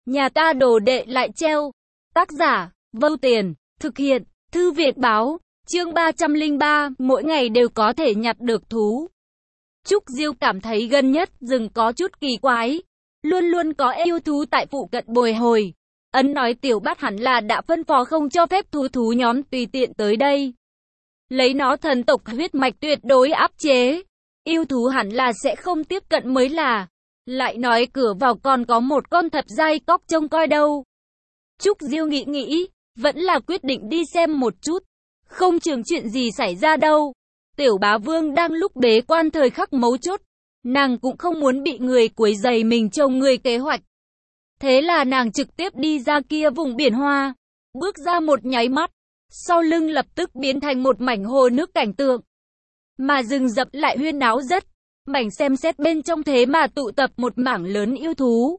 Nhà ta đồ đệ lại treo. Tác giả, Vô Tiền, thực hiện, Thư viện báo, chương 303, mỗi ngày đều có thể nhặt được thú. Trúc Diêu cảm thấy gần nhất rừng có chút kỳ quái, luôn luôn có yêu thú tại phụ cận bồi hồi. Ấn nói Tiểu Bát hẳn là đã phân phó không cho phép thú nhóm tùy tiện tới đây. Lấy nó thần tộc huyết mạch tuyệt đối áp chế, yêu thú hẳn là sẽ không tiếp cận mới là. Lại nói cửa vào còn có một con thập giai cóc trông coi đâu. Trúc Diêu nghĩ, vẫn là quyết định đi xem một chút. Không chừng chuyện gì xảy ra đâu. Tiểu Bá Vương đang lúc bế quan thời khắc mấu chốt. Nàng cũng không muốn bị người quấy rầy mình trông người kế hoạch. Thế là nàng trực tiếp đi ra kia vùng biển hoa. Bước ra một nháy mắt. Sau lưng lập tức biến thành một mảnh hồ nước cảnh tượng. Mà rừng rậm lại huyên náo rất. Mảnh xem xét bên trong thế mà tụ tập một mảng lớn yêu thú.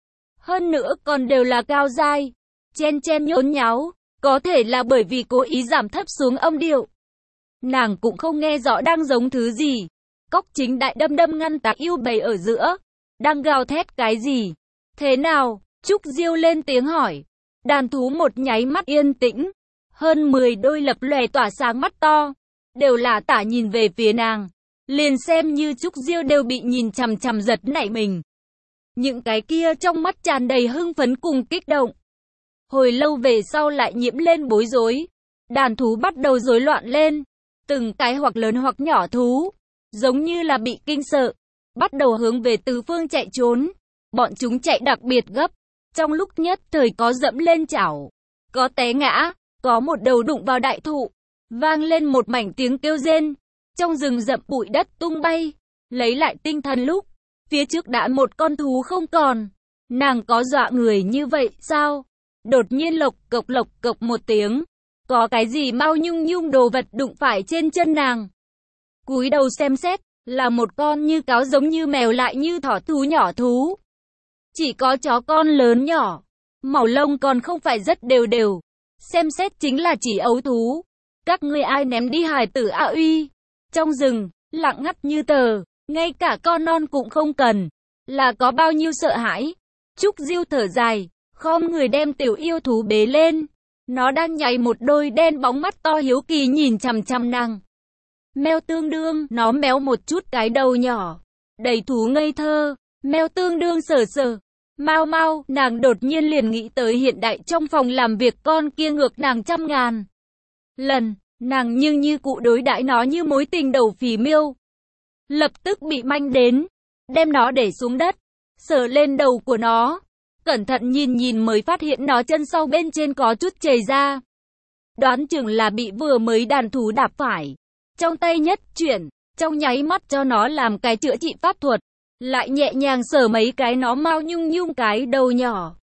Hơn nữa còn đều là cao giai. Chen nhốn nháo. Có thể là bởi vì cố ý giảm thấp xuống âm điệu. Nàng cũng không nghe rõ đang giống thứ gì. Cóc chính đại đâm ngăn tạc yêu bầy ở giữa. Đang gào thét cái gì? Thế nào? Trúc Diêu lên tiếng hỏi. Đàn thú một nháy mắt yên tĩnh. Hơn 10 đôi lập lòe tỏa sáng mắt to. Đều là tả nhìn về phía nàng. Liền xem như Trúc Diêu đều bị nhìn chằm chằm giật nảy mình. Những cái kia trong mắt tràn đầy hưng phấn cùng kích động. Hồi lâu về sau lại nhiễm lên bối rối. Đàn thú bắt đầu rối loạn lên. Từng cái hoặc lớn hoặc nhỏ thú. Giống như là bị kinh sợ. Bắt đầu hướng về tứ phương chạy trốn. Bọn chúng chạy đặc biệt gấp. Trong lúc nhất thời có dẫm lên chảo. Có té ngã. Có một đầu đụng vào đại thụ. Vang lên một mảnh tiếng kêu rên. Trong rừng rậm bụi đất tung bay. Lấy lại tinh thần lúc. Phía trước đã một con thú không còn. Nàng có dọa người như vậy sao? Đột nhiên lộc cộc một tiếng. Có cái gì mau nhung đồ vật đụng phải trên chân nàng. Cúi đầu xem xét. Là một con như cáo giống như mèo lại như thỏ thú nhỏ thú. Chỉ có chó con lớn nhỏ. Màu lông còn không phải rất đều. Xem xét chính là chỉ ấu thú. Các ngươi ai ném đi hài tử A Uy? Trong rừng, lặng ngắt như tờ, ngay cả con non cũng không cần. Là có bao nhiêu sợ hãi? Trúc Diêu thở dài, khom người đem tiểu yêu thú bế lên. Nó đang nháy một đôi đen bóng mắt to hiếu kỳ nhìn chằm chằm nàng. Mèo tương đương, nó méo một chút cái đầu nhỏ. Đầy thú ngây thơ, mèo tương đương sờ. Mau, nàng đột nhiên liền nghĩ tới hiện đại trong phòng làm việc con kia ngược nàng trăm ngàn lần. Nàng nhưng như cụ đối đãi nó như mối tình đầu phì miêu. Lập tức bị manh đến. Đem nó để xuống đất. Sờ lên đầu của nó. Cẩn thận nhìn mới phát hiện nó chân sau bên trên có chút chảy ra. Đoán chừng là bị vừa mới đàn thú đạp phải. Trong tay nhất chuyển. Trong nháy mắt cho nó làm cái chữa trị pháp thuật. Lại nhẹ nhàng sờ mấy cái nó mau nhung cái đầu nhỏ.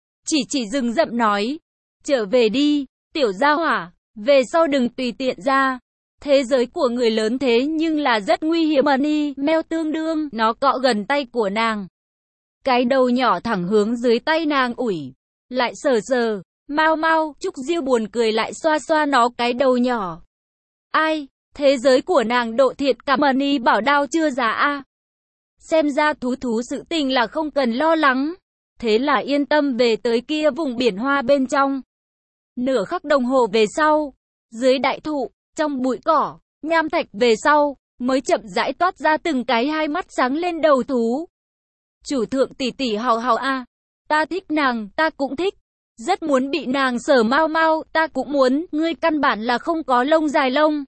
Chỉ rừng rậm nói. Trở về đi, tiểu gia hỏa. Về sau đừng tùy tiện ra. Thế giới của người lớn thế nhưng là rất nguy hiểm mà đi. Mèo tương đương, nó cọ gần tay của nàng. Cái đầu nhỏ thẳng hướng dưới tay nàng ủi. Lại sờ. Mau, Trúc Diêu buồn cười lại xoa nó cái đầu nhỏ. Ai, thế giới của nàng độ thiệt cả mà ni bảo đao chưa già a. Xem ra thú sự tình là không cần lo lắng. Thế là yên tâm về tới kia vùng biển hoa bên trong. Nửa khắc đồng hồ về sau, dưới đại thụ, trong bụi cỏ, nham thạch về sau, mới chậm rãi toát ra từng cái hai mắt sáng lên đầu thú. Chủ thượng tỷ hào a, ta thích nàng, ta cũng thích. Rất muốn bị nàng sờ mau, ta cũng muốn, ngươi căn bản là không có lông dài lông.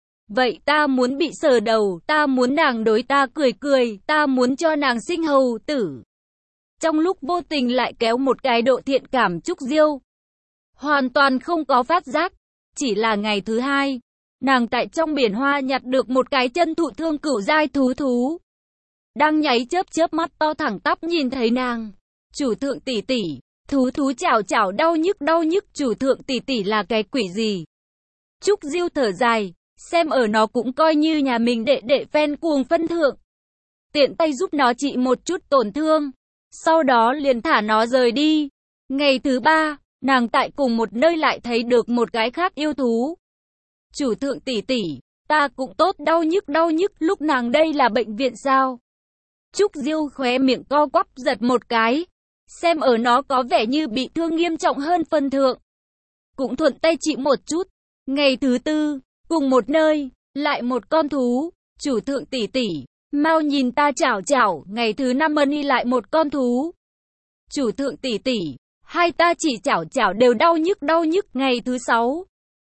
Vậy ta muốn bị sờ đầu, ta muốn nàng đối ta cười, ta muốn cho nàng sinh hầu tử. Trong lúc vô tình lại kéo một cái độ thiện cảm Trúc Diêu. Hoàn toàn không có phát giác. Chỉ là ngày thứ hai, nàng tại trong biển hoa nhặt được một cái chân thụ thương cửu giai thú. Đang nháy chớp mắt to thẳng tắp nhìn thấy nàng. Chủ thượng tỷ, thú chảo đau nhức, chủ thượng tỷ là cái quỷ gì? Trúc Diêu thở dài, xem ở nó cũng coi như nhà mình đệ phen cuồng phân thượng. Tiện tay giúp nó trị một chút tổn thương. Sau đó liền thả nó rời đi. Ngày thứ ba, nàng tại cùng một nơi lại thấy được một cái khác yêu thú. Chủ thượng tỷ, ta cũng tốt đau nhức, lúc nàng đây là bệnh viện sao? Trúc Diêu khóe miệng co quắp giật một cái. xem ở nó có vẻ như bị thương nghiêm trọng hơn phân thượng. Cũng thuận tay chị một chút. Ngày thứ tư, cùng một nơi, lại một con thú. Chủ thượng tỷ tỷ, mau nhìn ta chảo chảo. Ngày thứ năm Money lại một con thú. Chủ thượng tỷ tỷ, hai ta chỉ chảo chảo đều đau nhức. Ngày thứ sáu,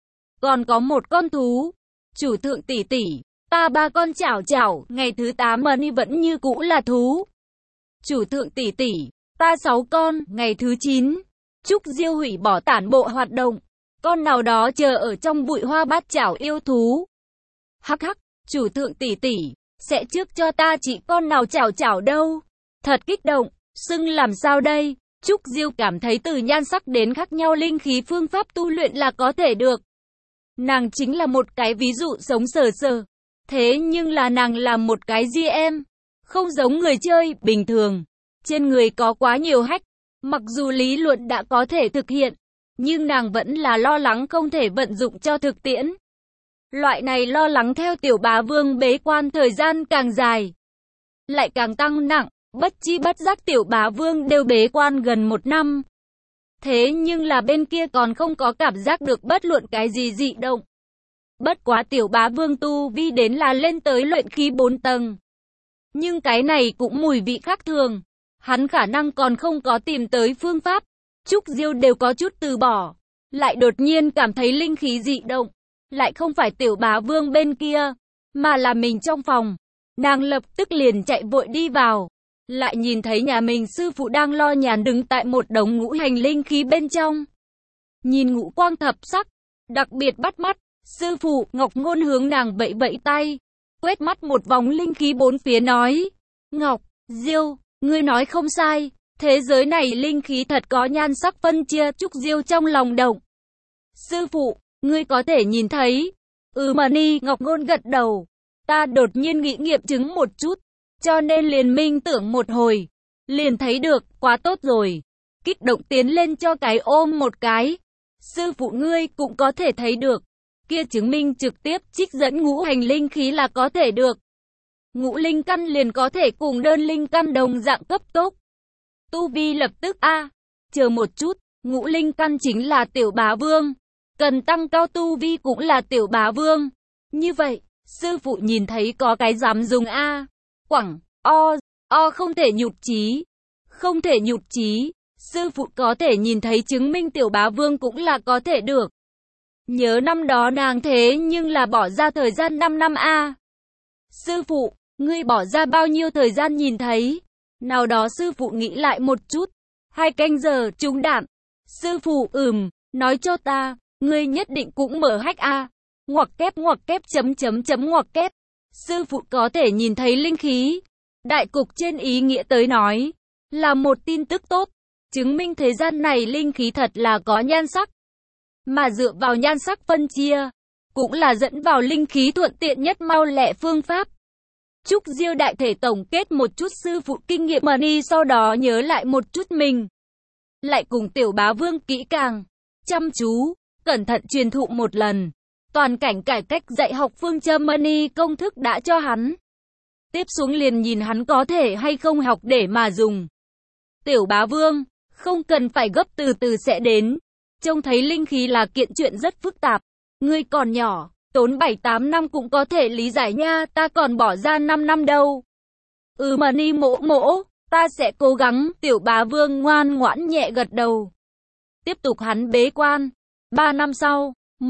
còn có một con thú. Chủ thượng tỷ tỷ, ta ba con chảo chảo. Ngày thứ 8 Money vẫn như cũ là thú. Chủ thượng tỷ tỷ, ta 6 con. Ngày thứ 9, Trúc Diêu hủy bỏ tản bộ hoạt động. Con nào đó chờ ở trong bụi hoa bát chảo yêu thú. Hắc hắc, chủ thượng tỷ tỷ, sẽ trước cho ta chỉ con nào chảo chảo đâu. Thật kích động, xưng làm sao đây? Trúc Diêu cảm thấy từ nhan sắc đến khác nhau linh khí phương pháp tu luyện là có thể được. Nàng chính là một cái ví dụ sống sờ sờ. Thế nhưng là nàng làm một cái GM, không giống người chơi bình thường. Trên người có quá nhiều hack, mặc dù lý luận đã có thể thực hiện, nhưng nàng vẫn là lo lắng không thể vận dụng cho thực tiễn. Loại này lo lắng theo tiểu bá vương bế quan thời gian càng dài, lại càng tăng nặng, bất chi bất giác tiểu bá vương đều bế quan gần 1 năm. Thế nhưng là bên kia còn không có cảm giác được bất luận cái gì dị động. Bất quá tiểu bá vương tu vi đến là lên tới luyện khí 4 tầng. Nhưng cái này cũng mùi vị khác thường. Hắn khả năng còn không có tìm tới phương pháp. Trúc Diêu đều có chút từ bỏ. Lại đột nhiên cảm thấy linh khí dị động. Lại không phải tiểu bá vương bên kia, mà là mình trong phòng. Nàng lập tức liền chạy vội đi vào. Lại nhìn thấy nhà mình sư phụ đang lo nhàn đứng tại một đống ngũ hành linh khí bên trong. Nhìn ngũ quang thập sắc, đặc biệt bắt mắt. Sư phụ Ngọc Ngôn hướng nàng vẫy vẫy tay, quét mắt một vòng linh khí bốn phía nói. Ngọc, Diêu, ngươi nói không sai, thế giới này linh khí thật có nhan sắc phân chia. Trúc Diêu trong lòng động. Sư phụ, ngươi có thể nhìn thấy. Money, Ngọc Ngôn gật đầu. Ta đột nhiên nghĩ nghiệm chứng một chút, cho nên liền minh tưởng một hồi. Liền thấy được, quá tốt rồi. Kích động tiến lên cho cái ôm một cái. Sư phụ ngươi cũng có thể thấy được. Kia chứng minh trực tiếp trích dẫn ngũ hành linh khí là có thể được. Ngũ linh căn liền có thể cùng đơn linh căn đồng dạng cấp tốc. Tu vi lập tức chờ một chút, ngũ linh căn chính là tiểu bá vương. Cần tăng cao tu vi cũng là tiểu bá vương. Như vậy, sư phụ nhìn thấy có cái dám dùng quẳng, không thể nhụt chí. Không thể nhụt chí, sư phụ có thể nhìn thấy chứng minh tiểu bá vương cũng là có thể được. Nhớ năm đó nàng thế nhưng là bỏ ra thời gian 5 năm Sư phụ, ngươi bỏ ra bao nhiêu thời gian nhìn thấy? Nào đó sư phụ nghĩ lại một chút. 2 canh giờ trúng đạn. Sư phụ nói cho ta, ngươi nhất định cũng mở hack ngoặc kép chấm ngoặc kép. Sư phụ có thể nhìn thấy linh khí. Đại cục trên ý nghĩa tới nói, là một tin tức tốt. Chứng minh thế gian này linh khí thật là có nhan sắc. Mà dựa vào nhan sắc phân chia, cũng là dẫn vào linh khí thuận tiện nhất mau lẹ phương pháp. Trúc Diêu đại thể tổng kết một chút sư phụ kinh nghiệm Money, sau đó nhớ lại một chút mình. Lại cùng tiểu bá vương kỹ càng, chăm chú, cẩn thận truyền thụ một lần. Toàn cảnh cải cách dạy học phương châm Money công thức đã cho hắn. Tiếp xuống liền nhìn hắn có thể hay không học để mà dùng. Tiểu bá vương, không cần phải gấp, từ từ sẽ đến. Trông thấy linh khí là kiện chuyện rất phức tạp. Ngươi còn nhỏ, tốn 7-8 năm cũng có thể lý giải nha, ta còn bỏ ra 5 năm đâu. Money mỗ, ta sẽ cố gắng. Tiểu bá vương ngoan ngoãn nhẹ gật đầu. Tiếp tục hắn bế quan. 3 năm sau,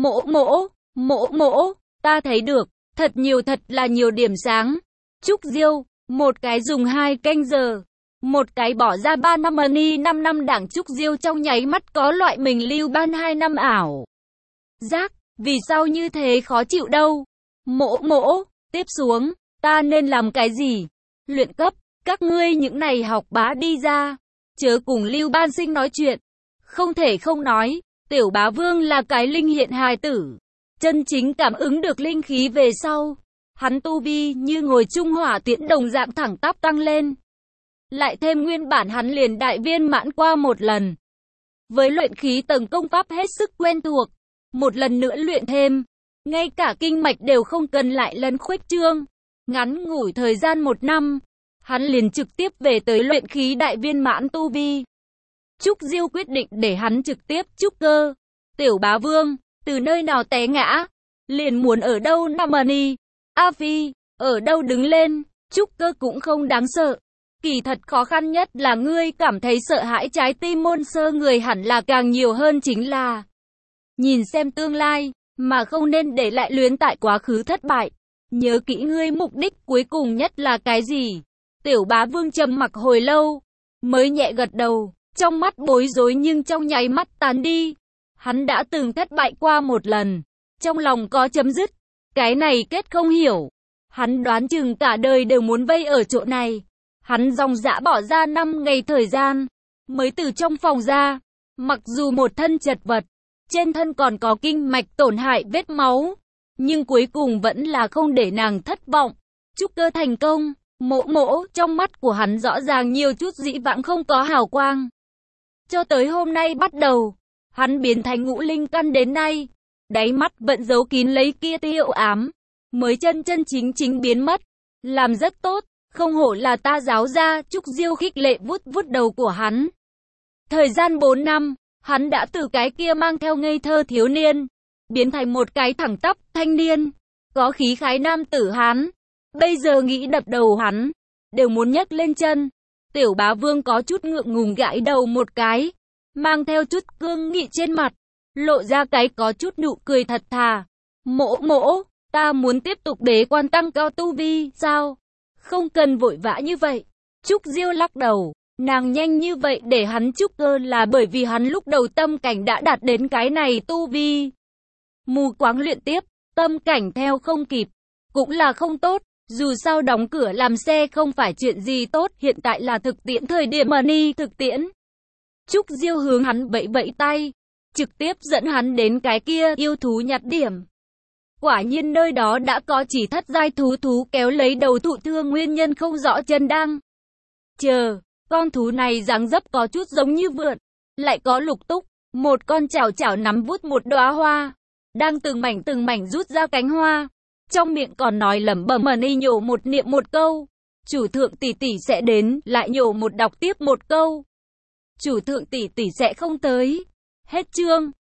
mỗ, ta thấy được, thật là nhiều điểm sáng. Trúc Diêu, một cái dùng 2 canh giờ. Một cái bỏ ra 3 năm Money 5 năm đảng. Trúc Diêu trong nháy mắt có loại mình lưu ban 2 năm ảo giác, vì sao như thế khó chịu đâu. Mỗ, tiếp xuống, ta nên làm cái gì? Luyện cấp, các ngươi những này học bá đi ra, chớ cùng lưu ban sinh nói chuyện. Không thể không nói, tiểu bá vương là cái linh hiện hài tử. Chân chính cảm ứng được linh khí về sau, hắn tu vi như ngồi trung hỏa tiễn đồng dạng thẳng tắp tăng lên. Lại thêm nguyên bản hắn liền đại viên mãn qua một lần. Với luyện khí tầng công pháp hết sức quen thuộc. Một lần nữa luyện thêm. Ngay cả kinh mạch đều không cần lại lần khuếch trương. Ngắn ngủi thời gian 1 năm. Hắn liền trực tiếp về tới luyện khí đại viên mãn tu vi. Trúc Diêu quyết định để hắn trực tiếp trúc cơ. Tiểu bá vương, từ nơi nào té ngã, liền muốn ở đâu nằm đi. A Phi, ở đâu đứng lên, trúc cơ cũng không đáng sợ. Kỳ thật khó khăn nhất là ngươi cảm thấy sợ hãi, trái tim môn sơ người hẳn là càng nhiều hơn chính là nhìn xem tương lai, mà không nên để lại luyến tại quá khứ thất bại. Nhớ kỹ ngươi mục đích cuối cùng nhất là cái gì? Tiểu bá vương trầm mặc hồi lâu, mới nhẹ gật đầu, trong mắt bối rối nhưng trong nháy mắt tán đi. Hắn đã từng thất bại qua một lần, trong lòng có chấm dứt, cái này kết không hiểu. Hắn đoán chừng cả đời đều muốn vây ở chỗ này. Hắn dòng dã bỏ ra 5 ngày thời gian, mới từ trong phòng ra. Mặc dù một thân chật vật, trên thân còn có kinh mạch tổn hại vết máu, nhưng cuối cùng vẫn là không để nàng thất vọng. Trúc cơ thành công, mỗ mỗ, trong mắt của hắn rõ ràng nhiều chút dĩ vãng không có hào quang. Cho tới hôm nay bắt đầu, hắn biến thành ngũ linh căn đến nay, đáy mắt vẫn giấu kín lấy kia tia u ám, mới chân chân chính chính biến mất. Làm rất tốt, không hổ là ta giáo gia. Trúc Diêu khích lệ vuốt vuốt đầu của hắn. Thời gian 4 năm, hắn đã từ cái kia mang theo ngây thơ thiếu niên, biến thành một cái thẳng tắp thanh niên, có khí khái nam tử Hán. Bây giờ nghĩ đập đầu hắn, đều muốn nhấc lên chân. Tiểu bá vương có chút ngượng ngùng gãi đầu một cái, mang theo chút cương nghị trên mặt, lộ ra cái có chút nụ cười thật thà. Mỗ mỗ, ta muốn tiếp tục bế quan tăng cao tu vi, sao? Không cần vội vã như vậy. Trúc Diêu lắc đầu, nàng nhanh như vậy để hắn trúc cơ là bởi vì hắn lúc đầu tâm cảnh đã đạt đến cái này tu vi. Mù quáng luyện tiếp, tâm cảnh theo không kịp, cũng là không tốt. Dù sao đóng cửa làm xe không phải chuyện gì tốt, hiện tại là thực tiễn thời điểm money thực tiễn. Trúc Diêu hướng hắn vẫy vẫy tay, trực tiếp dẫn hắn đến cái kia yêu thú nhặt điểm. Quả nhiên nơi đó đã có chỉ thất giai thú kéo lấy đầu thụ thương, nguyên nhân không rõ chân đang chờ. Con thú này dáng dấp có chút giống như vượn, lại có lục túc, một con chảo chảo nắm vút một đóa hoa, đang từng mảnh rút ra cánh hoa. Trong miệng còn nói lẩm bẩm y nhổ một niệm một câu. Chủ thượng tỷ tỷ sẽ đến, lại nhổ một đọc tiếp một câu. Chủ thượng tỷ tỷ sẽ không tới. Hết chương.